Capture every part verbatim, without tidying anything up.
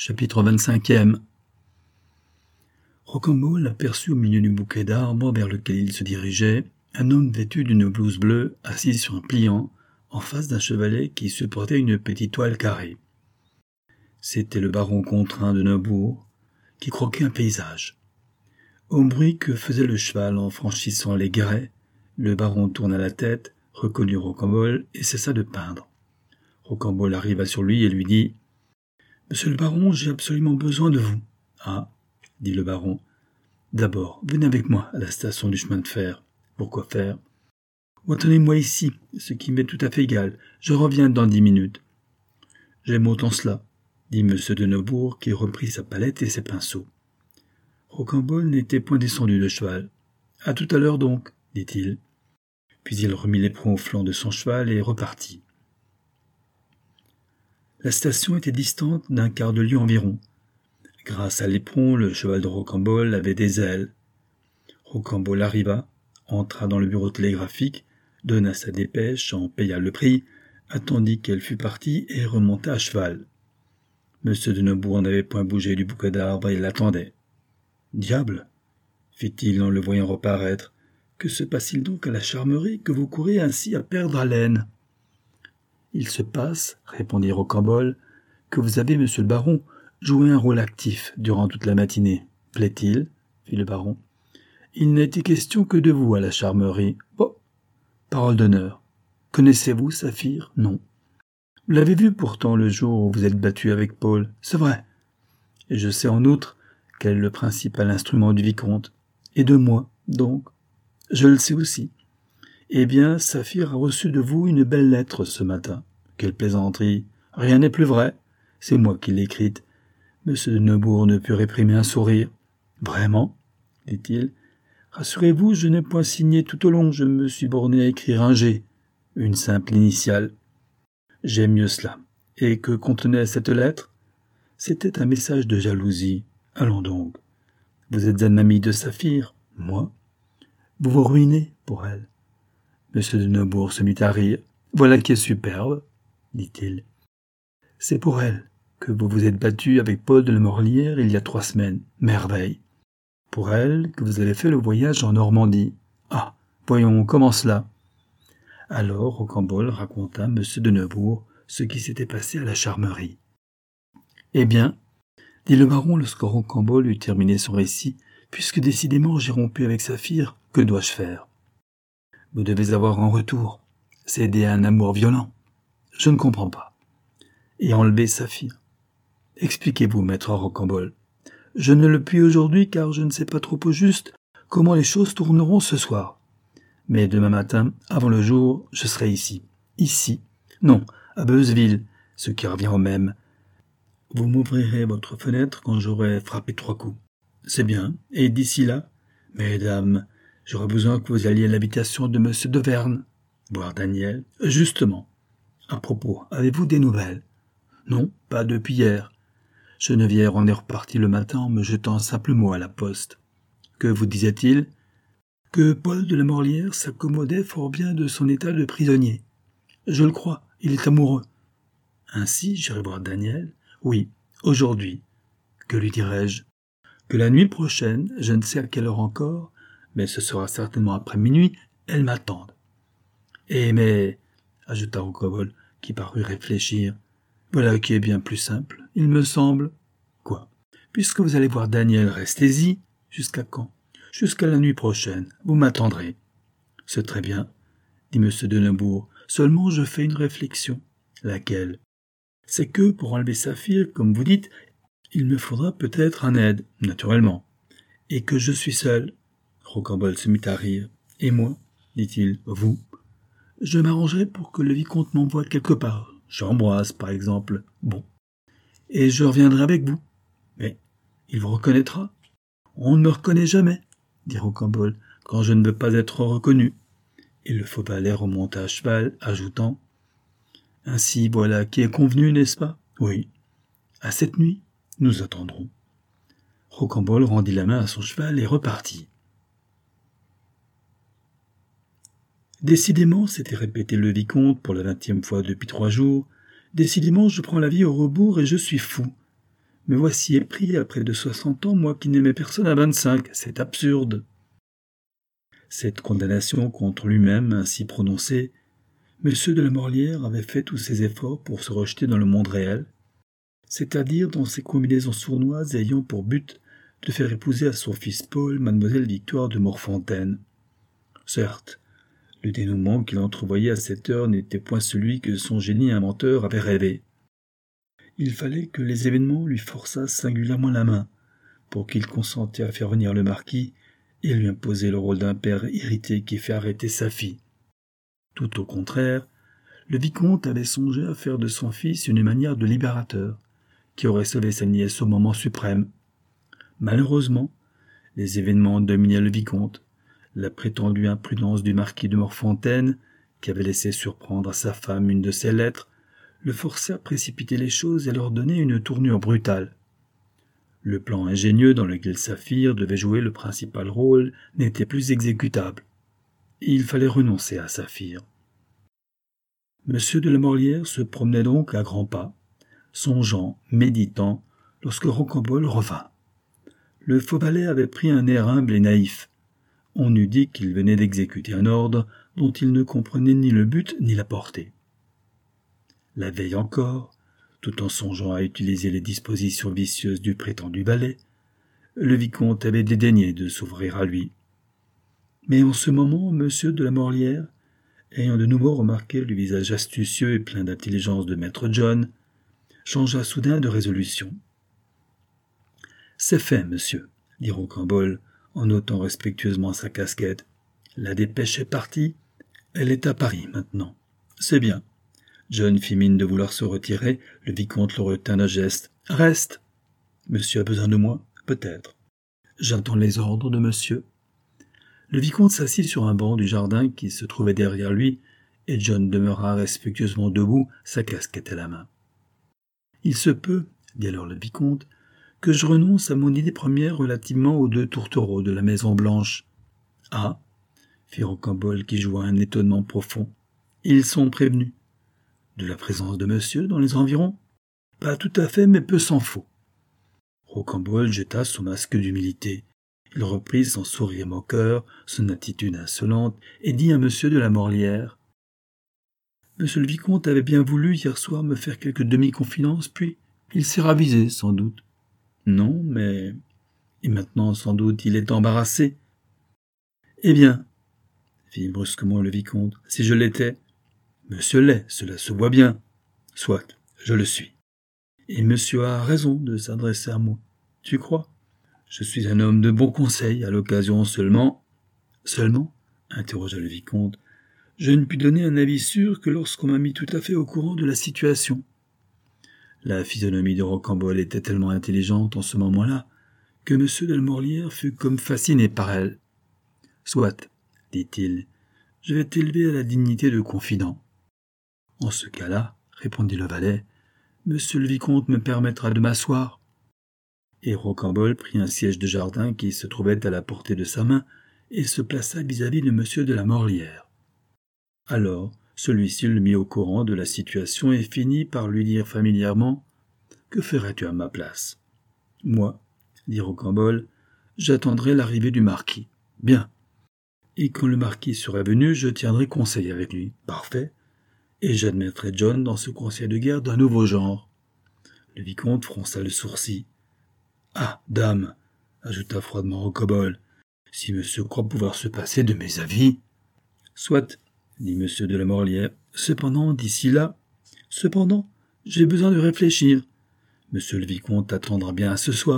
Chapitre vingt-cinq. Rocambole aperçut au milieu du bouquet d'arbres vers lequel il se dirigeait un homme vêtu d'une blouse bleue assis sur un pliant en face d'un chevalet qui supportait une petite toile carrée. C'était le baron contraint de Neubourg qui croquait un paysage. Au bruit que faisait le cheval en franchissant les grès, le baron tourna la tête, reconnut Rocambole et cessa de peindre. Rocambole arriva sur lui et lui dit « Monsieur le baron, j'ai absolument besoin de vous. »« Ah, dit le baron. D'abord, venez avec moi à la station du chemin de fer. »« Pourquoi faire ?»« Ou attendez-moi ici, ce qui m'est tout à fait égal. Je reviens dans dix minutes. »« J'aime autant cela, » dit M. de Neubourg, qui reprit sa palette et ses pinceaux. Rocambole n'était point descendu de cheval. « À tout à l'heure donc, » dit-il. Puis il remit l'éperon au flanc de son cheval et repartit. La station était distante d'un quart de lieue environ. Grâce à l'éperon, le cheval de Rocambole avait des ailes. Rocambole arriva, entra dans le bureau télégraphique, donna sa dépêche, en paya le prix, attendit qu'elle fût partie et remonta à cheval. Monsieur de Neubourg n'avait point bougé du bouquet d'arbres et l'attendait. « Diable !» fit-il en le voyant reparaître. « Que se passe-t-il donc à la Charmerie que vous courez ainsi à perdre haleine ?»« Il se passe, répondit Rocambole, que vous avez, monsieur le baron, joué un rôle actif durant toute la matinée. Plaît-il ? Fit le baron. Il n'a été question que de vous à la Charmerie. Bon, parole d'honneur. Connaissez-vous Saphir ? Non. Vous l'avez vu pourtant le jour où vous êtes battu avec Paul, c'est vrai. Et je sais en outre quel est le principal instrument du vicomte. Et de moi, donc. Je le sais aussi. Eh bien, Saphir a reçu de vous une belle lettre ce matin. Quelle plaisanterie. Rien n'est plus vrai. C'est moi qui l'ai écrite. Monsieur de Neubourg ne put réprimer un sourire. Vraiment, dit-il. Rassurez-vous, je n'ai point signé tout au long. Je me suis borné à écrire un G, une simple initiale. J'aime mieux cela. Et que contenait cette lettre? C'était un message de jalousie. Allons donc. Vous êtes un ami de Saphir, moi. Vous vous ruinez pour elle. Monsieur de Neubourg se mit à rire. Voilà qui est superbe, dit-il. C'est pour elle que vous vous êtes battu avec Paul de la Morlière il y a trois semaines. Merveille. Pour elle que vous avez fait le voyage en Normandie. Ah, voyons, comment cela? Alors Rocambole raconta à Monsieur de Neubourg ce qui s'était passé à la Charmerie. Eh bien, dit le baron lorsque Rocambole eut terminé son récit, puisque décidément j'ai rompu avec Saphir, que dois-je faire? Vous devez avoir en retour cédé à un amour violent. Je ne comprends pas. Et enlever Saphir. Expliquez-vous, maître Rocambole. Je ne le puis aujourd'hui car je ne sais pas trop au juste comment les choses tourneront ce soir. Mais demain matin, avant le jour, je serai ici. Ici? Non, à Beuzeville, ce qui revient au même. Vous m'ouvrirez votre fenêtre quand j'aurai frappé trois coups. C'est bien. Et d'ici là, mesdames, j'aurai besoin que vous alliez à l'habitation de monsieur de Verne, voir Daniel. Justement. À propos, avez-vous des nouvelles? Non, pas depuis hier. Geneviève en est repartie le matin en me jetant un simple mot à la poste. Que vous disait-il? Que Paul de la Morlière s'accommodait fort bien de son état de prisonnier. Je le crois, il est amoureux. Ainsi, j'irai voir Daniel. Oui, aujourd'hui. Que lui dirai-je? Que la nuit prochaine, je ne sais à quelle heure encore, mais ce sera certainement après minuit, elle m'attende. Eh mais, ajouta Rocambole, qui parut réfléchir, voilà qui est bien plus simple, il me semble. Quoi? Puisque vous allez voir Daniel, restez-y. Jusqu'à quand? Jusqu'à la nuit prochaine, vous m'attendrez. C'est très bien, dit M. de Neubourg, seulement je fais une réflexion. Laquelle? C'est que, pour enlever Saphir, comme vous dites, il me faudra peut-être un aide, naturellement. Et que je suis seul. Rocambole se mit à rire. Et moi, dit-il, vous? Je m'arrangerai pour que le vicomte m'envoie quelque part. J'embrasse, par exemple. Bon. Et je reviendrai avec vous. Mais il vous reconnaîtra? On ne me reconnaît jamais, dit Rocambole, quand je ne veux pas être reconnu. Et le faux valet remonta à cheval, ajoutant « Ainsi voilà qui est convenu, n'est-ce pas? Oui. À cette nuit, nous attendrons. » Rocambole rendit la main à son cheval et repartit. Décidément, s'était répété le vicomte pour la vingtième fois depuis trois jours, décidément je prends la vie au rebours et je suis fou. Me voici épris à près de soixante ans, moi qui n'aimais personne à vingt-cinq. C'est absurde. » Cette condamnation contre lui-même, ainsi prononcée, M. de la Morlière avait fait tous ses efforts pour se rejeter dans le monde réel, c'est-à-dire dans ces combinaisons sournoises ayant pour but de faire épouser à son fils Paul mademoiselle Victoire de Morfontaine. Certes, le dénouement qu'il entrevoyait à cette heure n'était point celui que son génie inventeur avait rêvé. Il fallait que les événements lui forçassent singulièrement la main pour qu'il consentît à faire venir le marquis et lui imposer le rôle d'un père irrité qui fait arrêter sa fille. Tout au contraire, le vicomte avait songé à faire de son fils une manière de libérateur, qui aurait sauvé sa nièce au moment suprême. Malheureusement, les événements dominaient le vicomte. La prétendue imprudence du marquis de Morfontaine, qui avait laissé surprendre à sa femme une de ses lettres, le forçait à précipiter les choses et à leur donner une tournure brutale. Le plan ingénieux dans lequel Saphir devait jouer le principal rôle n'était plus exécutable. Il fallait renoncer à Saphir. Monsieur de la Morlière se promenait donc à grands pas, songeant, méditant, lorsque Rocambole revint. Le faux valet avait pris un air humble et naïf. On eût dit qu'il venait d'exécuter un ordre dont il ne comprenait ni le but ni la portée. La veille encore, tout en songeant à utiliser les dispositions vicieuses du prétendu valet, le vicomte avait dédaigné de s'ouvrir à lui. Mais en ce moment, monsieur de la Morlière, ayant de nouveau remarqué le visage astucieux et plein d'intelligence de maître John, changea soudain de résolution. « C'est fait, monsieur, » dit Rocambole, en ôtant respectueusement sa casquette. « La dépêche est partie. Elle est à Paris, maintenant. C'est bien. » John fit mine de vouloir se retirer. Le vicomte le retint d'un geste. « Reste. Monsieur a besoin de moi, peut-être. J'attends les ordres de monsieur. » Le vicomte s'assit sur un banc du jardin qui se trouvait derrière lui, et John demeura respectueusement debout, sa casquette à la main. « Il se peut, dit alors le vicomte, que je renonce à mon idée première relativement aux deux tourtereaux de la Maison Blanche. »« Ah » fit Rocambole qui joua un étonnement profond. « Ils sont prévenus. »« De la présence de monsieur dans les environs ?»« Pas tout à fait, mais peu s'en faut. » Rocambole jeta son masque d'humilité. Il reprit son sourire moqueur, son attitude insolente, et dit à monsieur de la Morlière. « Monsieur le vicomte avait bien voulu hier soir me faire quelques demi-confidences, puis il s'est ravisé, sans doute. »« Non, mais... Et maintenant, sans doute, il est embarrassé. »« Eh bien, fit brusquement le vicomte, si je l'étais. »« Monsieur l'est, cela se voit bien. »« Soit, je le suis. Et monsieur a raison de s'adresser à moi. Tu crois ? Je suis un homme de bon conseil, à l'occasion seulement. »« Seulement ?» interrogea le vicomte. « Je ne puis donner un avis sûr que lorsqu'on m'a mis tout à fait au courant de la situation. » La physionomie de Rocambole était tellement intelligente en ce moment-là que M. de la Morlière fut comme fasciné par elle. « Soit, dit-il, je vais t'élever à la dignité de confident. »« En ce cas-là, répondit le valet, monsieur le vicomte me permettra de m'asseoir. » Et Rocambole prit un siège de jardin qui se trouvait à la portée de sa main et se plaça vis-à-vis de M. de la Morlière. Alors, celui-ci le mit au courant de la situation et finit par lui dire familièrement « Que ferais-tu à ma place ?»« Moi, dit Rocambole, j'attendrai l'arrivée du marquis. »« Bien. Et quand le marquis serait venu, je tiendrai conseil avec lui. »« Parfait. Et j'admettrai John dans ce conseil de guerre d'un nouveau genre. » Le vicomte fronça le sourcil. « Ah, dame, ajouta froidement Rocambole, si monsieur croit pouvoir se passer de mes avis. »« Soit, dit monsieur de la Morlière. Cependant, d'ici là, cependant, j'ai besoin de réfléchir. Monsieur le vicomte attendra bien à ce soir. »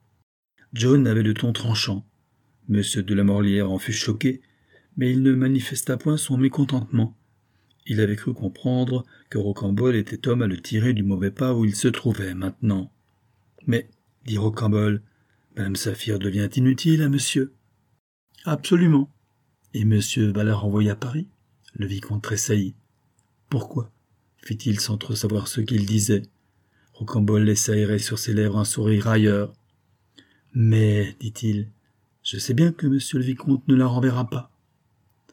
John avait le ton tranchant. Monsieur de la Morlière en fut choqué, mais il ne manifesta point son mécontentement. Il avait cru comprendre que Rocambole était homme à le tirer du mauvais pas où il se trouvait maintenant. « Mais, dit Rocambole, madame Saphir devient inutile à monsieur. »« Absolument. Et monsieur va la renvoyer à Paris ?» Le vicomte tressaillit. « Pourquoi ?» fit-il sans trop savoir ce qu'il disait. Rocambole laissa errer sur ses lèvres un sourire railleur. « Mais, dit-il, je sais bien que monsieur le vicomte ne la renverra pas. »« Pourquoi ?»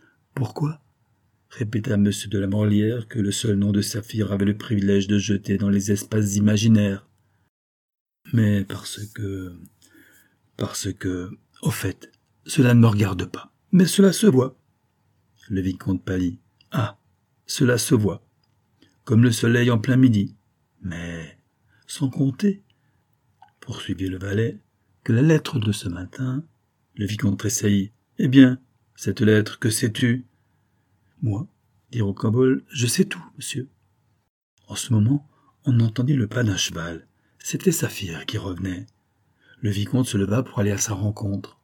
répéta monsieur de la Morlière, que le seul nom de Saphir avait le privilège de jeter dans les espaces imaginaires. Mais parce que... Parce que... Au fait, cela ne me regarde pas. Mais cela se voit. Le vicomte pâlit. Ah, cela se voit. Comme le soleil en plein midi. Mais, sans compter, poursuivit le valet, que la lettre de ce matin... Le vicomte tressaillit. Eh bien, cette lettre, que sais-tu? Moi, dit Rocambole, je sais tout, monsieur. En ce moment, on entendit le pas d'un cheval. C'était Saphir qui revenait. Le vicomte se leva pour aller à sa rencontre.